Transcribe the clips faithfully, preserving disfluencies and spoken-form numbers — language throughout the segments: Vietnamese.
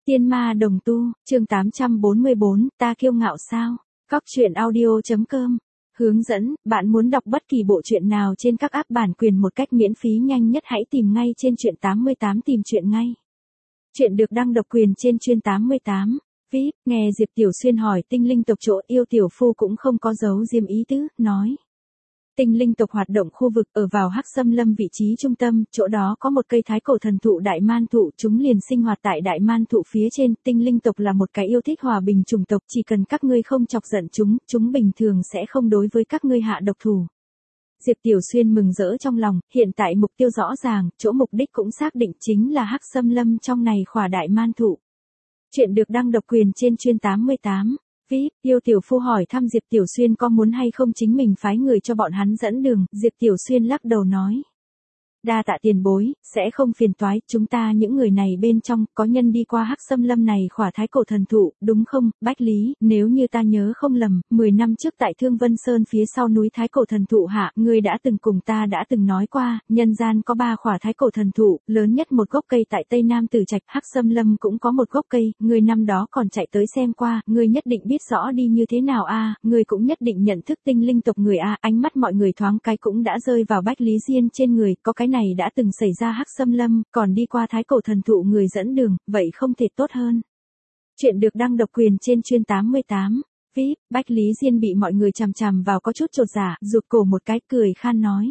Tiên ma đồng tu, chương tám trăm bốn mươi bốn, ta kiêu ngạo sao? Cóc truyện audio chấm com. Hướng dẫn, bạn muốn đọc bất kỳ bộ truyện nào trên các app bản quyền một cách miễn phí nhanh nhất hãy tìm ngay trên truyện tám mươi tám tìm truyện ngay. Truyện được đăng độc quyền trên chuyên tám mươi tám. vê i pê, nghe Diệp Tiểu Xuyên hỏi tinh linh tộc chỗ yêu tiểu phu cũng không có giấu diêm ý tứ, nói. Tinh linh tộc hoạt động khu vực ở vào Hắc Xâm Lâm vị trí trung tâm, chỗ đó có một cây thái cổ thần thụ đại man thụ, chúng liền sinh hoạt tại đại man thụ phía trên. Tinh linh tộc là một cái yêu thích hòa bình chủng tộc, chỉ cần các ngươi không chọc giận chúng, chúng bình thường sẽ không đối với các ngươi hạ độc thủ. Diệp Tiểu Xuyên mừng rỡ trong lòng, hiện tại mục tiêu rõ ràng, chỗ mục đích cũng xác định chính là Hắc Xâm Lâm trong này khỏa đại man thụ. Chuyện được đăng độc quyền trên chuyên tám mươi tám. vê i pê, yêu tiểu phu hỏi thăm Diệp Tiểu Xuyên có muốn hay không chính mình phái người cho bọn hắn dẫn đường, Diệp Tiểu Xuyên lắc đầu nói. Đa tạ tiền bối, sẽ không phiền toái, chúng ta những người này bên trong, có nhân đi qua Hắc Xâm Lâm này khỏa thái cổ thần thụ, đúng không, Bách Lý, nếu như ta nhớ không lầm, mười năm trước tại Thương Vân Sơn phía sau núi thái cổ thần thụ hạ, ngươi đã từng cùng ta đã từng nói qua, nhân gian có ba khỏa thái cổ thần thụ, lớn nhất một gốc cây tại Tây Nam Tử Trạch, Hắc Xâm Lâm cũng có một gốc cây, ngươi năm đó còn chạy tới xem qua, ngươi nhất định biết rõ đi như thế nào a, ngươi cũng nhất định nhận thức tinh linh tộc người a, ánh mắt mọi người thoáng cái cũng đã rơi vào Bách Lý Diên trên người, có cái này đã từng xảy ra Hắc Xâm Lâm, còn đi qua thái cổ thần thụ người dẫn đường, vậy không thể tốt hơn. Chuyện được đăng độc quyền trên chuyên tám mươi tám. vê i pê, Bách Lý Diên bị mọi người chằm chằm vào có chút chột dạ, rụt cổ một cái cười khan nói.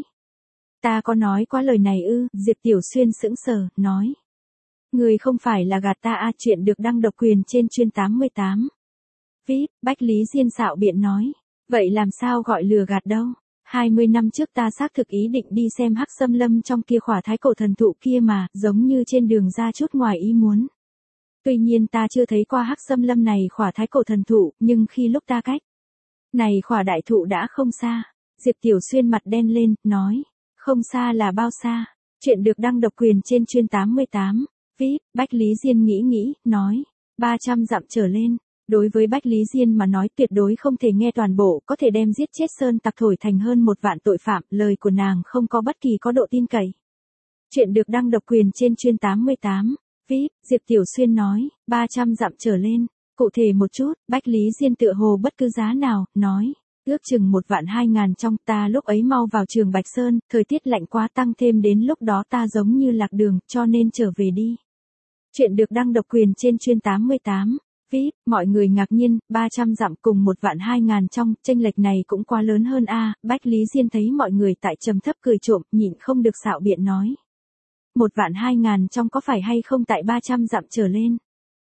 Ta có nói quá lời này ư, Diệp Tiểu Xuyên sững sờ, nói. Người không phải là gạt ta a, chuyện được đăng độc quyền trên chuyên tám mươi tám. vê i pê, Bách Lý Diên xạo biện nói. Vậy làm sao gọi lừa gạt đâu? hai mươi năm trước ta xác thực ý định đi xem Hắc Xâm Lâm trong kia khỏa thái cổ thần thụ kia mà, giống như trên đường ra chút ngoài ý muốn. Tuy nhiên ta chưa thấy qua Hắc Xâm Lâm này khỏa thái cổ thần thụ, nhưng khi lúc ta cách này khỏa đại thụ đã không xa. Diệp Tiểu Xuyên mặt đen lên, nói, không xa là bao xa? Chuyện được đăng độc quyền trên chuyên tám mươi tám. vê i pê, Bách Lý Diên nghĩ nghĩ, nói, ba trăm dặm trở lên. Đối với Bách Lý Diên mà nói tuyệt đối không thể nghe toàn bộ, có thể đem giết chết sơn tặc thổi thành hơn một vạn tội phạm, lời của nàng không có bất kỳ có độ tin cậy. Chuyện được đăng độc quyền trên chuyên tám mươi tám. vê i pê, Diệp Tiểu Xuyên nói, ba trăm dặm trở lên, cụ thể một chút, Bách Lý Diên tựa hồ bất cứ giá nào, nói, ước chừng một vạn hai ngàn trong ta lúc ấy mau vào trường Bạch Sơn, thời tiết lạnh quá tăng thêm đến lúc đó ta giống như lạc đường, cho nên trở về đi. Chuyện được đăng độc quyền trên chuyên tám mươi tám. vê i pê, mọi người ngạc nhiên, ba trăm dặm cùng một vạn hai ngàn trong, chênh lệch này cũng quá lớn hơn a. Bách Lý Diên thấy mọi người tại trầm thấp cười trộm, nhịn không được xạo biện nói. Một vạn hai ngàn trong có phải hay không tại ba trăm dặm trở lên?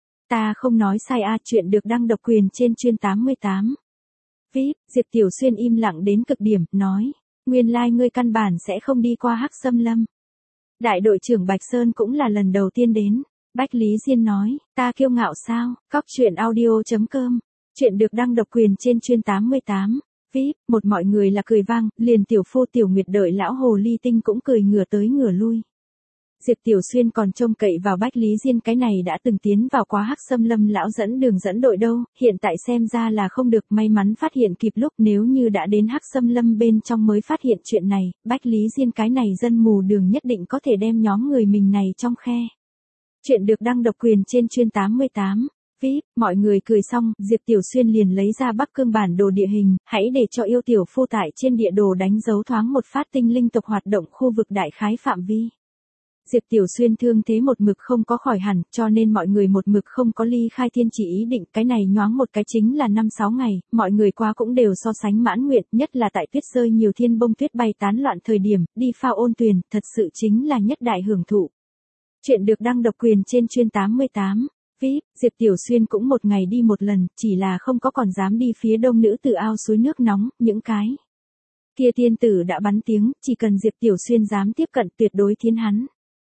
Ta không nói sai a, chuyện được đăng độc quyền trên chuyên tám mươi tám. vê i pê, Diệp Tiểu Xuyên im lặng đến cực điểm, nói, nguyên lai like ngươi căn bản sẽ không đi qua Hắc Xâm Lâm. Đại đội trưởng Bạch Sơn cũng là lần đầu tiên đến. Bách Lý Diên nói, ta kiêu ngạo sao? Cóc truyện audio chấm com. Chuyện được đăng độc quyền trên chuyên tám mươi tám. vê i pê, một mọi người là cười vang, liền tiểu phu Tiểu Nguyệt đợi lão hồ ly tinh cũng cười ngửa tới ngửa lui. Diệp Tiểu Xuyên còn trông cậy vào Bách Lý Diên cái này đã từng tiến vào quá Hắc Xâm Lâm lão dẫn đường dẫn đội đâu, hiện tại xem ra là không được, may mắn phát hiện kịp lúc, nếu như đã đến Hắc Xâm Lâm bên trong mới phát hiện chuyện này, Bách Lý Diên cái này dân mù đường nhất định có thể đem nhóm người mình này trong khe. Chuyện được đăng độc quyền trên chuyên tám mươi tám. vê i pê, mọi người cười xong, Diệp Tiểu Xuyên liền lấy ra Bắc Cương bản đồ địa hình, hãy để cho yêu tiểu phu tại trên địa đồ đánh dấu thoáng một phát tinh linh tộc hoạt động khu vực đại khái phạm vi. Diệp Tiểu Xuyên thương thế một mực không có khỏi hẳn, cho nên mọi người một mực không có ly khai thiên chỉ ý định, cái này nhoáng một cái chính là năm sáu ngày, mọi người qua cũng đều so sánh mãn nguyện, nhất là tại tuyết rơi nhiều thiên bông tuyết bay tán loạn thời điểm, đi phao ôn tuyền, thật sự chính là nhất đại hưởng thụ. Chuyện được đăng độc quyền trên chuyên tám mươi tám. vê i pê, Diệp Tiểu Xuyên cũng một ngày đi một lần, chỉ là không có còn dám đi phía đông nữ tử ao suối nước nóng, những cái kia tiên tử đã bắn tiếng, chỉ cần Diệp Tiểu Xuyên dám tiếp cận tuyệt đối thiến hắn.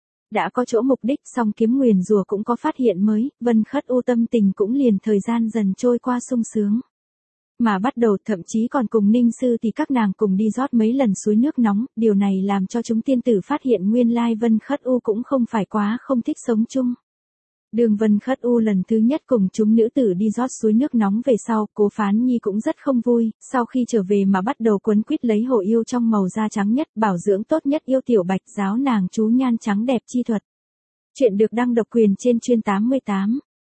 Đã có chỗ mục đích, song kiếm nguyền rùa cũng có phát hiện mới, Vân Khất U tâm tình cũng liền thời gian dần trôi qua sung sướng. Mà bắt đầu thậm chí còn cùng Ninh Sư thì các nàng cùng đi rót mấy lần suối nước nóng, điều này làm cho chúng tiên tử phát hiện nguyên lai Vân Khất U cũng không phải quá không thích sống chung. Đường Vân Khất U lần thứ nhất cùng chúng nữ tử đi rót suối nước nóng về sau, Cố Phán Nhi cũng rất không vui, sau khi trở về mà bắt đầu quấn quýt lấy hổ yêu trong màu da trắng nhất, bảo dưỡng tốt nhất yêu tiểu bạch, giáo nàng chú nhan trắng đẹp chi thuật. Chuyện được đăng độc quyền trên chuyên tám mươi tám.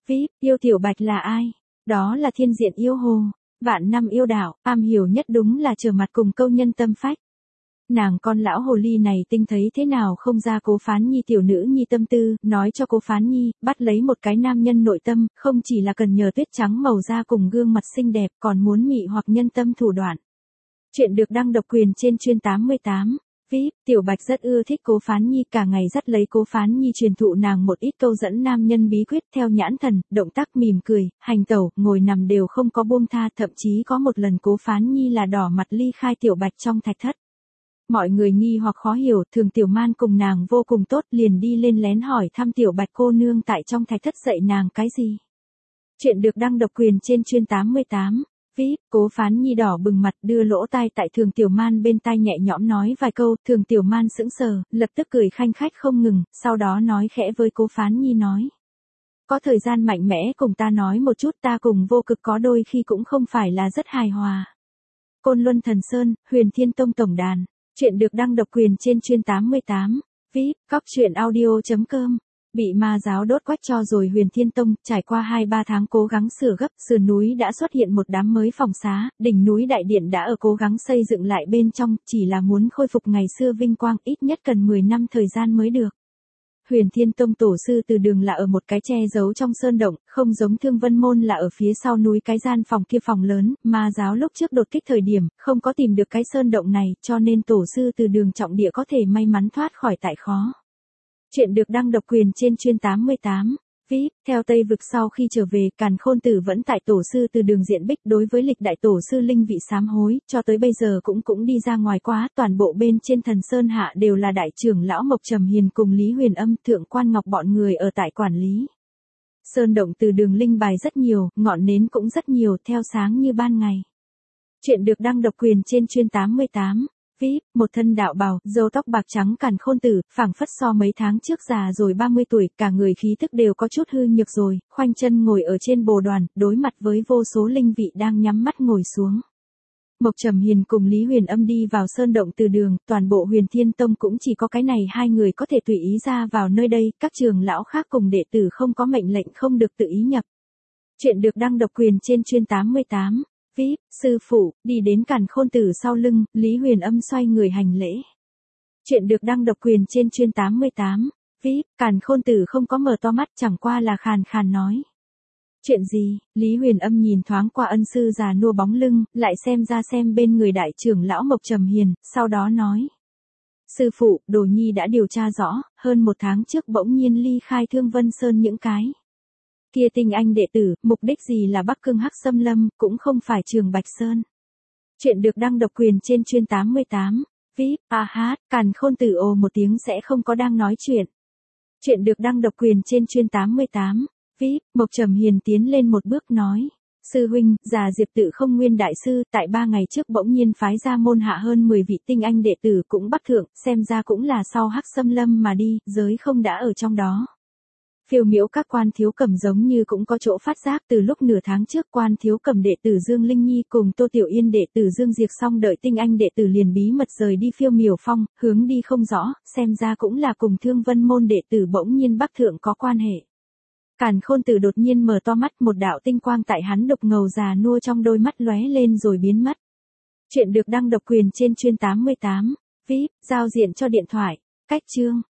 vê i pê, yêu Tiểu Bạch là ai? Đó là thiên diện yêu hồ, vạn năm yêu đạo, am hiểu nhất đúng là trở mặt cùng câu nhân tâm phách. Nàng con lão hồ ly này tinh thấy thế nào không ra Cố Phán Nhi tiểu nữ nhi tâm tư, nói cho Cố Phán Nhi, bắt lấy một cái nam nhân nội tâm, không chỉ là cần nhờ tuyết trắng màu da cùng gương mặt xinh đẹp, còn muốn mị hoặc nhân tâm thủ đoạn. Chuyện được đăng độc quyền trên chuyên tám mươi tám. vê i pê, Tiểu Bạch rất ưa thích Cố Phán Nhi, cả ngày dắt lấy Cố Phán Nhi truyền thụ nàng một ít câu dẫn nam nhân bí quyết theo nhãn thần, động tác mỉm cười, hành tẩu, ngồi nằm đều không có buông tha, thậm chí có một lần Cố Phán Nhi là đỏ mặt ly khai Tiểu Bạch trong thạch thất. Mọi người nghi hoặc khó hiểu, Thường Tiểu Man cùng nàng vô cùng tốt, liền đi lên lén hỏi thăm Tiểu Bạch cô nương tại trong thạch thất dạy nàng cái gì. Chuyện được đăng độc quyền trên chuyên tám mươi tám. vê i pê, Cố Phán Nhi đỏ bừng mặt đưa lỗ tai tại Thường Tiểu Man bên tai nhẹ nhõm nói vài câu, Thường Tiểu Man sững sờ, lập tức cười khanh khách không ngừng, sau đó nói khẽ với Cố Phán Nhi nói. Có thời gian mạnh mẽ cùng ta nói một chút, ta cùng vô cực có đôi khi cũng không phải là rất hài hòa. Côn Luân Thần Sơn, Huyền Thiên Tông Tổng Đàn. Chuyện được đăng độc quyền trên chuyên tám mươi tám. vê i pê, cóc truyện audio chấm com. Bị ma giáo đốt quách cho rồi Huyền Thiên Tông, trải qua hai ba tháng cố gắng sửa gấp, sườn núi đã xuất hiện một đám mới phòng xá, đỉnh núi đại điện đã ở cố gắng xây dựng lại bên trong, chỉ là muốn khôi phục ngày xưa vinh quang, ít nhất cần mười năm thời gian mới được. Huyền Thiên Tông tổ sư Từ Đường là ở một cái che giấu trong sơn động, không giống Thương Vân Môn là ở phía sau núi cái gian phòng kia phòng lớn, ma giáo lúc trước đột kích thời điểm, không có tìm được cái sơn động này, cho nên tổ sư Từ Đường trọng địa có thể may mắn thoát khỏi tại khó. Chuyện được đăng độc quyền trên chuyên tám mươi tám. vê i pê, theo Tây Vực sau khi trở về, Càn Khôn Tử vẫn tại tổ sư Từ Đường diện bích đối với lịch đại tổ sư linh vị sám hối, cho tới bây giờ cũng cũng đi ra ngoài quá, toàn bộ bên trên Thần Sơn hạ đều là đại trưởng lão Mộc Trầm Hiền cùng Lý Huyền Âm, Thượng Quan Ngọc bọn người ở tại quản lý. Sơn động Từ Đường linh bài rất nhiều, ngọn nến cũng rất nhiều, theo sáng như ban ngày. Chuyện được đăng độc quyền trên chuyên tám mươi tám. vê i pê, một thân đạo bào, râu tóc bạc trắng Càn Khôn Tử, phảng phất so mấy tháng trước già rồi ba mươi tuổi, cả người khí tức đều có chút hư nhược rồi, khoanh chân ngồi ở trên bồ đoàn, đối mặt với vô số linh vị đang nhắm mắt ngồi xuống. Mộc Trầm Hiền cùng Lý Huyền Âm đi vào sơn động Từ Đường, toàn bộ Huyền Thiên Tông cũng chỉ có cái này hai người có thể tùy ý ra vào nơi đây, các trưởng lão khác cùng đệ tử không có mệnh lệnh không được tự ý nhập. Chuyện được đăng độc quyền trên chuyên tám mươi tám. vê i pê, sư phụ, đi đến Càn Khôn Tử sau lưng, Lý Huyền Âm xoay người hành lễ. Chuyện được đăng độc quyền trên chuyên tám mươi tám. vê i pê, Càn Khôn Tử không có mở to mắt, chẳng qua là khàn khàn nói. Chuyện gì? Lý Huyền Âm nhìn thoáng qua ân sư già nua bóng lưng, lại xem ra xem bên người đại trưởng lão Mộc Trầm Hiền, sau đó nói. Sư phụ, Đồ Nhi đã điều tra rõ, hơn một tháng trước bỗng nhiên ly khai Thương Vân Sơn những cái. Kia tinh anh đệ tử, mục đích gì là Bắc Cương Hắc Xâm Lâm, cũng không phải Trường Bạch Sơn. Chuyện được đăng độc quyền trên chuyên tám mươi tám. vê i pê, a hát, Càn Khôn Tử ồ một tiếng sẽ không có đang nói chuyện. Chuyện được đăng độc quyền trên chuyên tám mươi tám. vê i pê, Mộc Trầm Hiền tiến lên một bước nói. Sư huynh, già Diệp Tự Không Nguyên đại sư, tại ba ngày trước bỗng nhiên phái ra môn hạ hơn mười vị tinh anh đệ tử cũng Bắc Thượng, xem ra cũng là sau Hắc Xâm Lâm mà đi, giới không đã ở trong đó. Phiêu miễu các Quan Thiếu Cẩm giống như cũng có chỗ phát giác, từ lúc nửa tháng trước Quan Thiếu Cẩm đệ tử Dương Linh Nhi cùng Tô Tiểu Yên đệ tử Dương Diệp xong đợi tinh anh đệ tử liền bí mật rời đi Phiêu miểu phong, hướng đi không rõ, xem ra cũng là cùng Thương Vân môn đệ tử bỗng nhiên Bắc Thượng có quan hệ. Càn Khôn Tử đột nhiên mở to mắt, một đạo tinh quang tại hắn đục ngầu già nua trong đôi mắt lóe lên rồi biến mất. Chuyện được đăng độc quyền trên chuyên tám mươi tám. vê i pê, giao diện cho điện thoại. Cách chương.